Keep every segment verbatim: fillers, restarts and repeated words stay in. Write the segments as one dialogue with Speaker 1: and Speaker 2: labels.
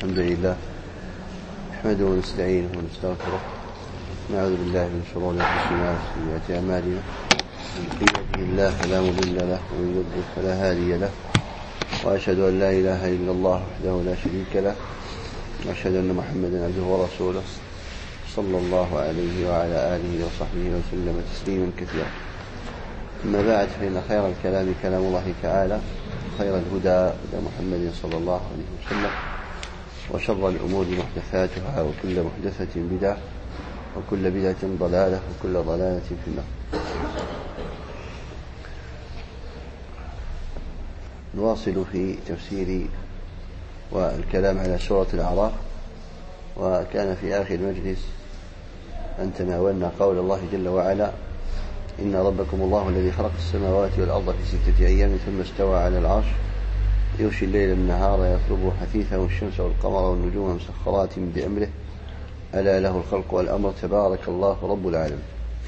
Speaker 1: الحمد لله نحمده ونستعينه ونستغفره نعوذ بالله من شرور أنفسنا وسيئات أعمالنا من يهده الله فلا مضل له ومن يضلل فلا هادي له وأشهد أن لا إله إلا الله وحده لا شريك له وأشهد أن محمدا عبده ورسوله صلى الله عليه وعلى آله وصحبه وسلم تسليما كثيرا. أما بعد، فإن خير الكلام كلام الله تعالى، خير الهدى هدى محمد صلى الله عليه وسلم، وشر الأمور محدثاتها، وكل محدثة بدعة، وكل بدعة ضلالة، وكل ضلالة في النار. نواصل في تفسير والكلام على سورة الأعراف، وكان في آخر مجلس أن تناولنا قول الله جل وعلا: إن ربكم الله الذي خلق السماوات والأرض في ستة أيام ثم استوى على العرش يغشي الليل النهار يطلبه حثيثا والشمس والقمر والنجوم مسخرات بأمره ألا له الخلق والأمر تبارك الله رب العالمين.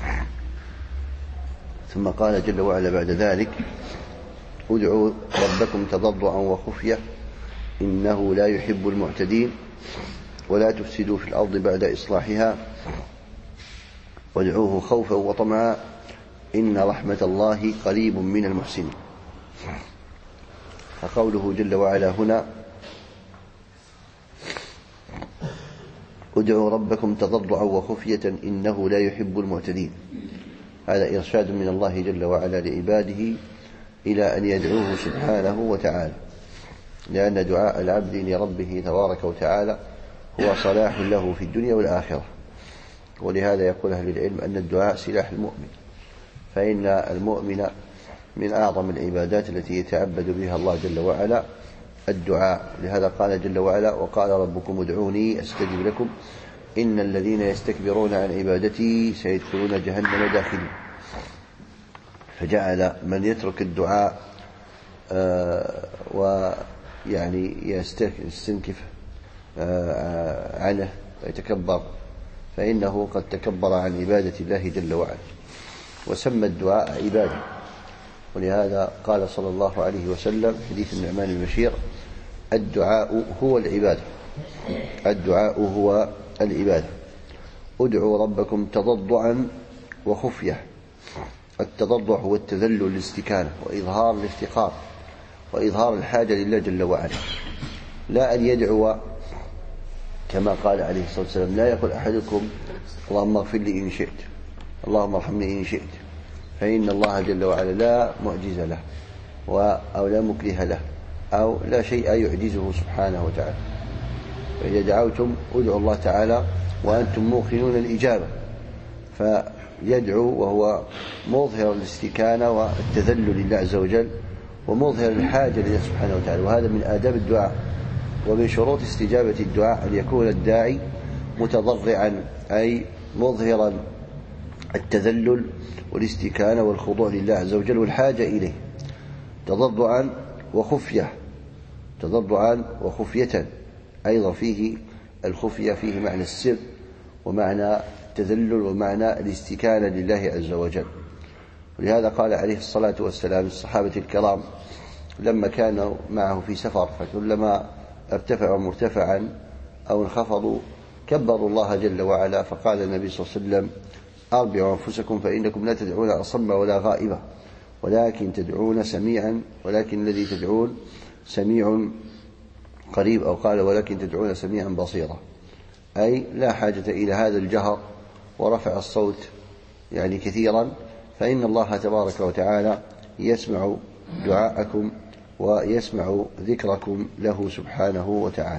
Speaker 1: ثم قال جل وعلا بعد ذلك: ادعوا ربكم تضرعا وخفية إنه لا يحب المعتدين ولا تفسدوا في الأرض بعد إصلاحها وادعوه خوفا وطمعا إن رحمة الله قريب من المحسنين. فقوله جل وعلا هنا: ادعوا ربكم تضرعا وخفية إنه لا يحب المعتدين، هذا إرشاد من الله جل وعلا لعباده إلى أن يدعوه سبحانه وتعالى، لأن دعاء العبد لربه تبارك وتعالى هو صلاح له في الدنيا والآخرة. ولهذا يقول أهل العلم أن الدعاء سلاح المؤمن، فإن المؤمن من أعظم العبادات التي يتعبد بها الله جل وعلا الدعاء. لهذا قال جل وعلا: وقال ربكم ادعوني أستجب لكم إن الذين يستكبرون عن عبادتي سيدخلون جهنم داخلين. فجعل من يترك الدعاء آه ويعني يستنكف آه عنه ويتكبر، فإنه قد تكبر عن عبادة الله جل وعلا، وسمى الدعاء عبادة. ولهذا قال صلى الله عليه وسلم حديث النعمان البشير: الدعاء هو العبادة، الدعاء هو العبادة. ادعوا ربكم تضرعا وخفية. التضرع هو التذلل للاستكانة وإظهار الافتقار وإظهار الحاجة لله جل وعلا، لا أن يدعو كما قال عليه الصلاة والسلام: لا يقول أحدكم اللهم اغفر لي إن شئت، اللهم ارحمني إن شئت، فإن الله جل وعلا لا معجز له أو لا مكره له أو لا شيء يعجزه سبحانه وتعالى. فإذا دعوتم ادعوا الله تعالى وأنتم موقنون الإجابة، فيدعو وهو مظهر الاستكانة والتذلل لله عز وجل ومظهر الحاجة لله سبحانه وتعالى. وهذا من آداب الدعاء، ومن شروط استجابة الدعاء أن يكون الداعي متضرعا، أي مظهرا التذلل والاستكانة والخضوع لله عز وجل والحاجة إليه. تضرعا وخفية، تضرعا وخفية أيضا فيه الخفية فيه معنى السر ومعنى التذلل ومعنى الاستكانة لله عز وجل. ولهذا قال عليه الصلاة والسلام الصحابة الكرام لما كانوا معه في سفر، فكلما ارتفعوا مرتفعا أو انخفضوا كبروا الله جل وعلا، فقال النبي صلى الله عليه وسلم: أربعوا أنفسكم فإنكم لا تدعون أصم ولا غائبة ولكن تدعون سميعا ولكن الذي تدعون سميع قريب، أو قال: ولكن تدعون سميعا بصيرا، أي لا حاجة إلى هذا الجهر ورفع الصوت يعني كثيرا، فإن الله تبارك وتعالى يسمع دعاءكم ويسمع ذكركم له سبحانه وتعالى.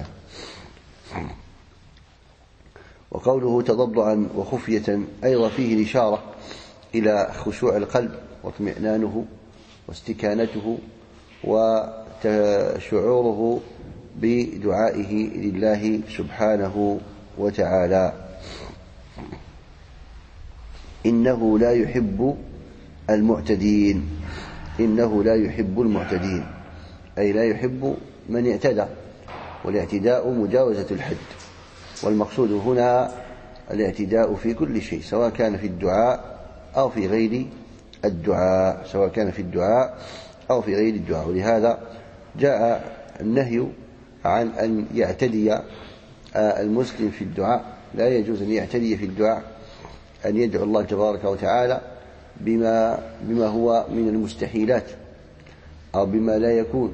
Speaker 1: وقوله تضرعا وخفية أيضا فيه الإشارة إلى خشوع القلب واطمئنانه واستكانته وشعوره بدعائه لله سبحانه وتعالى. إنه لا يحب المعتدين، إنه لا يحب المعتدين أي لا يحب من اعتدى، والاعتداء مجاوزة الحد، والمقصود هنا الاعتداء في كل شيء، سواء كان في الدعاء أو في غير الدعاء، سواء كان في الدعاء أو في غير الدعاء. ولهذا جاء النهي عن أن يعتدي المسلم في الدعاء، لا يجوز أن يعتدي في الدعاء، أن يدعو الله تبارك وتعالى بما, بما هو من المستحيلات أو بما لا يكون،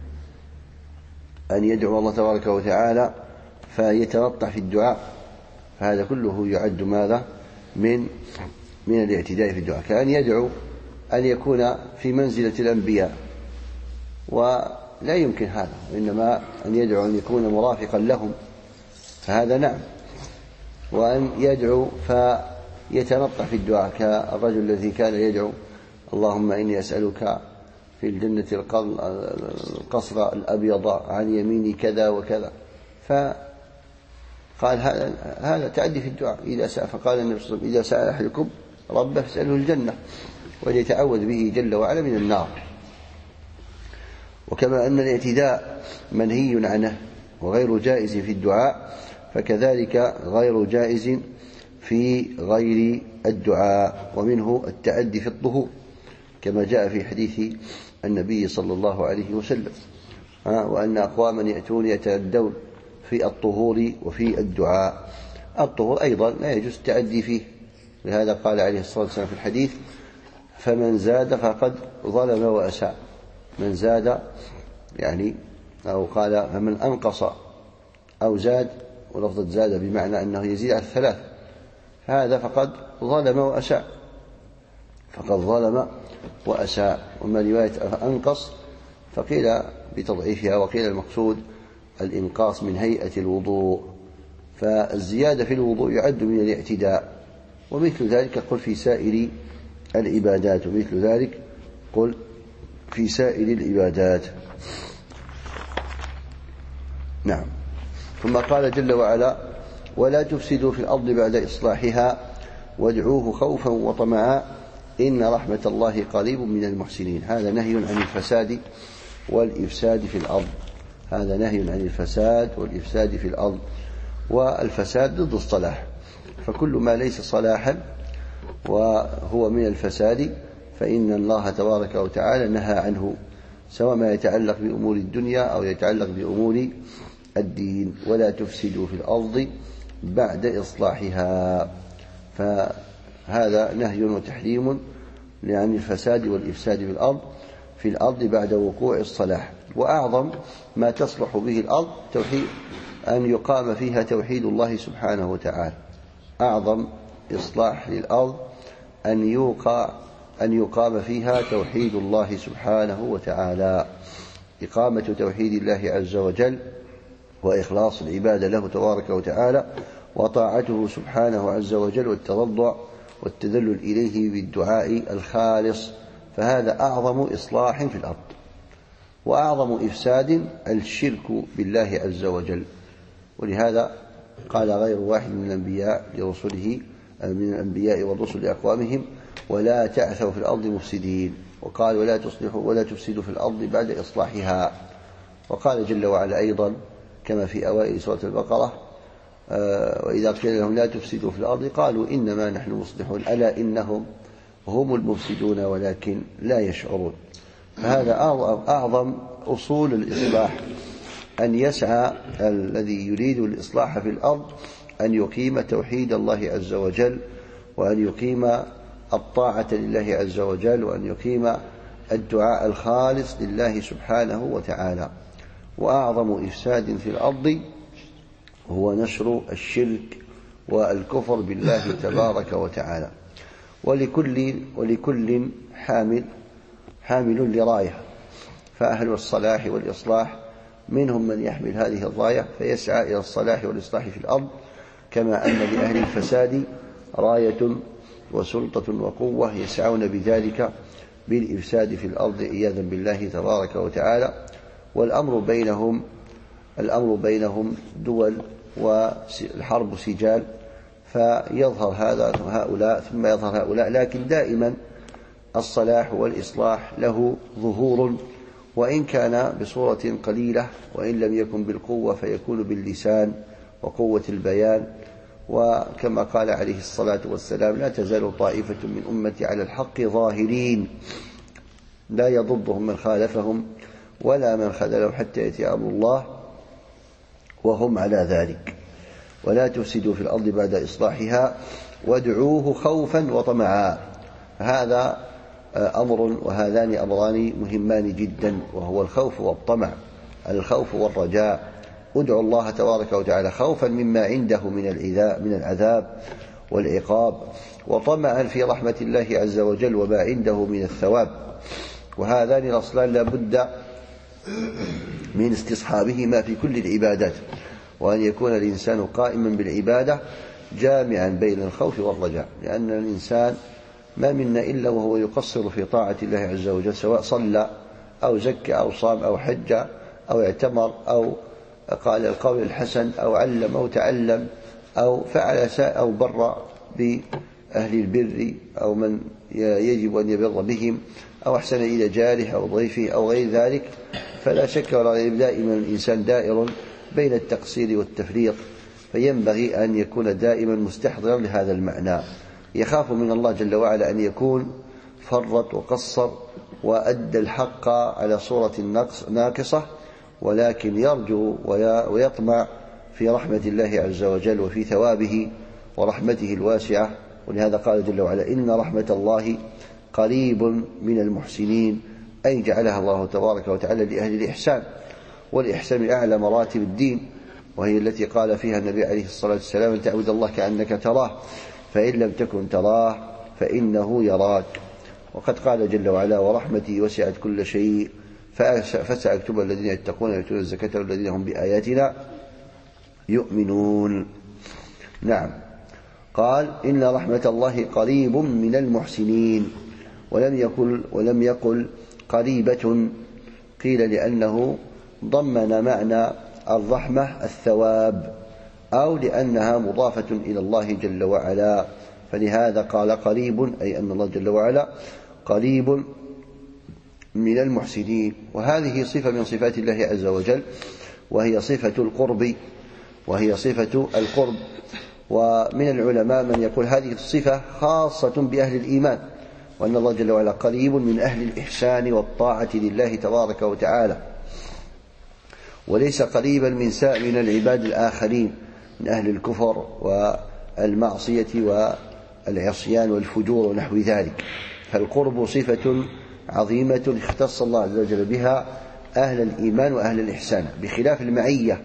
Speaker 1: أن يدعو الله تبارك وتعالى فيتنطع في الدعاء، فهذا كله يعد ماذا من من الاعتداء في الدعاء، كأن يدعو أن يكون في منزلة الأنبياء، ولا يمكن هذا، وإنما أن يدعو أن يكون مرافقا لهم، فهذا نعم. وأن يدعو فيتنطع في الدعاء كالرجل الذي كان يدعو اللهم إني أسألك في الجنة القصر الأبيض عن يميني كذا وكذا، فقال هذا هذا تعدي في الدعاء إذا سأل، فقال النبي صلى الله عليه وسلم إذا سأل أحدكم ربه فاسأله الجنة وليتعوذ به جل وعلا من النار. وكما أن الاعتداء منهي عنه وغير جائز في الدعاء، فكذلك غير جائز في غير الدعاء، ومنه التعدي في الطهور كما جاء في حديث النبي صلى الله عليه وسلم، وأن أقواما يأتون يتعدون في الطهور وفي الدعاء. الطهور أيضا لا يجوز التعدي فيه، لهذا قال عليه الصلاة والسلام في الحديث فمن زاد فقد ظلم وأساء، من زاد يعني أو قال فمن أنقص أو زاد، ولفظة زاد بمعنى أنه يزيد على الثلاث، هذا فقد ظلم وأساء، فقد ظلم وأساء. وما رواية أنقص فقيل بتضعيفها، وقيل المقصود الإنقاص من هيئة الوضوء، فالزيادة في الوضوء يعد من الاعتداء. ومثل ذلك قل في سائر العبادات، ومثل ذلك قل في سائر العبادات. نعم. ثم قال جل وعلا ولا تفسدوا في الأرض بعد إصلاحها وادعوه خوفا وطمعا إن رحمة الله قريب من المحسنين. هذا نهي عن الفساد والإفساد في الأرض، هذا نهي عن الفساد والإفساد في الأرض. والفساد ضد الصلاح، فكل ما ليس صلاحا وهو من الفساد فإن الله تبارك وتعالى نهى عنه، سواء ما يتعلق بأمور الدنيا أو يتعلق بأمور الدين. ولا تفسدوا في الأرض بعد إصلاحها، فهذا نهي وتحريم عن الفساد والإفساد في الأرض في الأرض بعد وقوع الصلاح. وأعظم ما تصلح به الأرض توحيد، أن يقام فيها توحيد الله سبحانه وتعالى. أعظم إصلاح للأرض أن يوقع أن يقام فيها توحيد الله سبحانه وتعالى، إقامة توحيد الله عز وجل وإخلاص العبادة له تبارك وتعالى، وطاعته سبحانه عز وجل، والتضرع والتذلل إليه بالدعاء الخالص، فهذا أعظم إصلاح في الأرض. وأعظم إفساد الشرك بالله عز وجل، ولهذا قال غير واحد من الأنبياء لرسله من الأنبياء والرسل لأقوامهم ولا تعثوا في الأرض مفسدين، وقال ولا تصلحوا ولا تفسدوا في الأرض بعد إصلاحها. وقال جل وعلا أيضا كما في أوائل سورة البقرة وإذا قيل لهم لا تفسدوا في الأرض قالوا إنما نحن مصلحون ألا إنهم هم المفسدون ولكن لا يشعرون. فهذا أعظم أصول الإصلاح، أن يسعى الذي يريد الإصلاح في الأرض أن يقيم توحيد الله عز وجل، وأن يقيم الطاعة لله عز وجل، وأن يقيم الدعاء الخالص لله سبحانه وتعالى. وأعظم إفساد في الأرض هو نشر الشرك والكفر بالله تبارك وتعالى. ولكل ولكل حامل حامل لراية، فأهل الصلاح والإصلاح منهم من يحمل هذه الراية فيسعى إلى الصلاح والإصلاح في الأرض، كما أن لأهل الفساد راية وسلطة وقوة يسعون بذلك بالإفساد في الأرض عياذا بالله تبارك وتعالى. والأمر بينهم الأمر بينهم دول، والحرب سجال، فيظهر هذا هؤلاء ثم يظهر هؤلاء، لكن دائما الصلاح والإصلاح له ظهور، وإن كان بصورة قليلة، وإن لم يكن بالقوة فيكون باللسان وقوة البيان. وكما قال عليه الصلاة والسلام لا تزال طائفة من أمتي على الحق ظاهرين لا يضرهم من خالفهم ولا من خذلهم حتى يأتي أمر الله وهم على ذلك. ولا تفسدوا في الأرض بعد إصلاحها وادعوه خوفا وطمعا. هذا أمر، وهذان أمران مهمان جدا، وهو الخوف والطمع. الخوف والرجاء. ادعوا الله تبارك وتعالى خوفا مما عنده من العذاب والعقاب، وطمعا في رحمة الله عز وجل وما عنده من الثواب. وهذان الأصلان لا بد من استصحابهما في كل العبادات، وأن يكون الإنسان قائما بالعبادة جامعا بين الخوف والرجاء، لأن الإنسان ما منا إلا وهو يقصر في طاعة الله عز وجل، سواء صلى أو زكى أو صام أو حج أو اعتمر أو قال القول الحسن أو علم أو تعلم أو فعل ساء أو بر بأهل البر أو من يجب أن يبر بهم أو أحسن إلى جاره أو ضيفه أو غير ذلك. فلا شك ولا ريب دائما الإنسان دائر بين التقصير والتفريط، فينبغي أن يكون دائما مستحضرا لهذا المعنى، يخاف من الله جل وعلا أن يكون فرط وقصر وأدى الحق على صورة ناقصة، ولكن يرجو ويطمع في رحمة الله عز وجل وفي ثوابه ورحمته الواسعة. ولهذا قال جل وعلا: إن رحمة الله قريب من المحسنين، أي جعلها الله تبارك وتعالى لأهل الإحسان. والإحسان من أعلى مراتب الدين، وهي التي قال فيها النبي عليه الصلاة والسلام: أن تعبد الله كأنك تراه فإن لم تكن تراه فإنه يراك. وقد قال جل وعلا: ورحمتي وسعت كل شيء فسأكتب الذين يتقون ويؤتون الزكاة والذين هم بآياتنا يؤمنون. نعم. قال: إن رحمة الله قريب من المحسنين، ولم يقل ولم يقل قريبة، قيل لأنه ضمن معنى الرحمة الثواب، أو لأنها مضافة إلى الله جل وعلا، فلهذا قال قريب، أي أن الله جل وعلا قريب من المحسنين. وهذه صفة من صفات الله عز وجل، وهي صفة القرب وهي صفة القرب ومن العلماء من يقول هذه الصفة خاصة بأهل الإيمان، وأن الله جل وعلا قريب من أهل الإحسان والطاعة لله تبارك وتعالى، وليس قريبا من سائر من العباد الآخرين من أهل الكفر والمعصية والعصيان والفجور ونحو ذلك. فالقرب صفة عظيمة اختص الله عز وجل بها أهل الإيمان وأهل الإحسان، بخلاف المعية.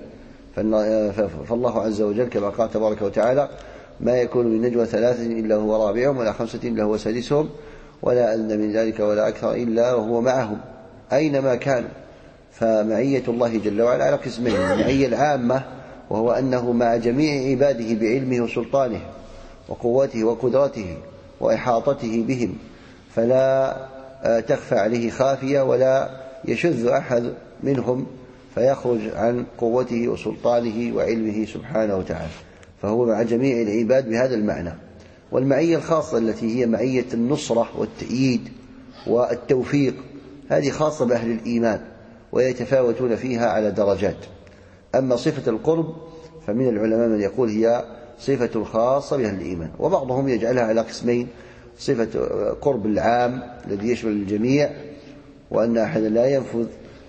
Speaker 1: فالله عز وجل كما قال تبارك وتعالى: ما يكون من نجوى ثلاثة إلا هو رابعهم ولا خمسة إلا هو سادسهم ولا أدنى من ذلك ولا أكثر إلا وهو معهم أينما كانوا. فمعية الله جل وعلا على قسمين: المعية العامة، وهو أنه مع جميع عباده بعلمه وسلطانه وقوته وقدرته وإحاطته بهم، فلا تخفى عليه خافية ولا يشذ أحد منهم فيخرج عن قوته وسلطانه وعلمه سبحانه وتعالى، فهو مع جميع العباد بهذا المعنى. والمعية الخاصة التي هي معية النصرة والتأييد والتوفيق، هذه خاصة بأهل الإيمان ويتفاوتون فيها على درجات. أما صفة القرب فمن العلماء من يقول هي صفة خاصة بأهل الإيمان، وبعضهم يجعلها على قسمين: صفة قرب العام الذي يشمل الجميع، وأن أحدا لا ينفذ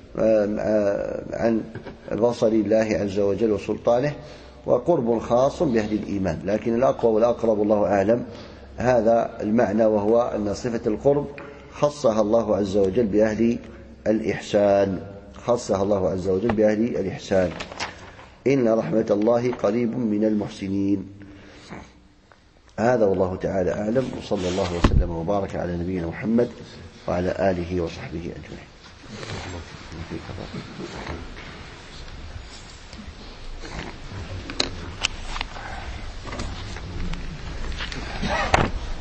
Speaker 1: عن بصر الله عز وجل وسلطانه، وقرب خاص بأهل الإيمان. لكن الأقوى والأقرب الله أعلم هذا المعنى، وهو أن صفة القرب خصها الله عز وجل بأهل الإحسان خصها الله عز وجل بأهل الإحسان. إن رحمة الله قريب من المحسنين. هذا والله تعالى أعلم، وصلى الله وسلم وبارك على نبينا محمد وعلى آله وصحبه أجمعين.